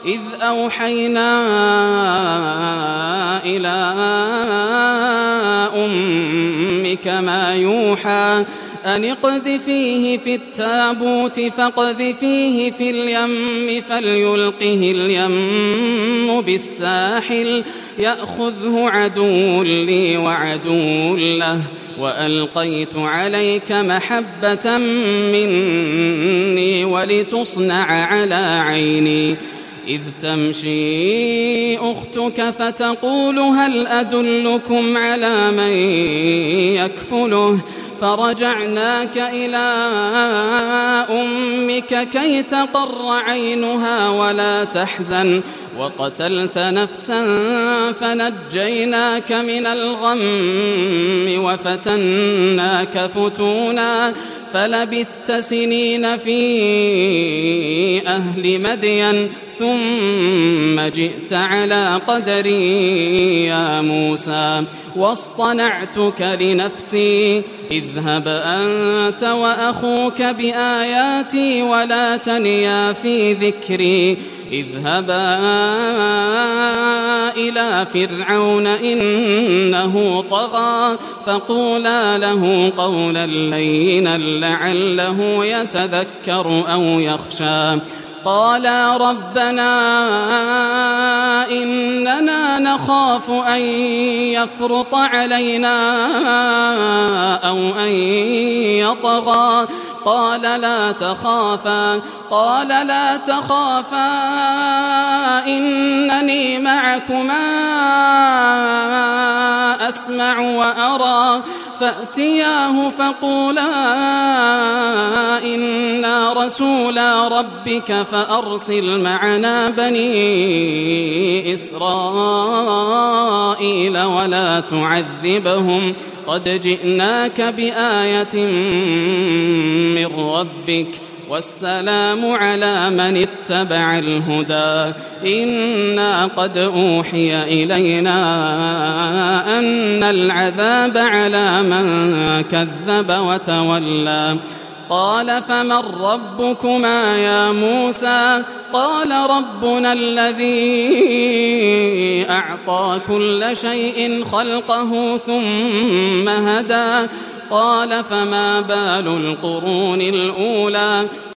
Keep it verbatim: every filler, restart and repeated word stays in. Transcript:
إذ أوحينا إلى أمك ما يوحى أن اقذفيه في التابوت فاقذفيه في اليم فليلقه اليم بالساحل يأخذه عدو لي وعدو له وألقيت عليك محبة مني ولتصنع على عيني إذ تمشي أختك فتقول هل أدلكم على من يكفله فرجعناك إلى أمك كي تقر عينها ولا تحزن وقتلت نفسا فنجيناك من الغم وفتناك فتونا فلبثت سنين في أهل مدين ثم جئت على قدري يا موسى واصطنعتك لنفسي اذهب أنت وأخوك بآياتي ولا تنيا في ذكري اذهبا إلى فرعون إنه طغى فقولا له قولا لينا لعله يتذكر أو يخشى قالا ربنا إننا نخاف أن يفرط علينا أو أن يطغى قال لا تخافا قال لا تخافا إنني معكما أسمع وأرى فأتياه فقولا إنا رسولا ربك فأرسل معنا بني إسرائيل ولا تعذبهم قد جئناك بآية من ربك والسلام على من اتبع الهدى إنا قد أوحي إلينا أن العذاب على من كذب وتولى قال فمن ربكما يا موسى قال ربنا الذي أعطى كل شيء خلقه ثم هدى قال فما بال القرون الأولى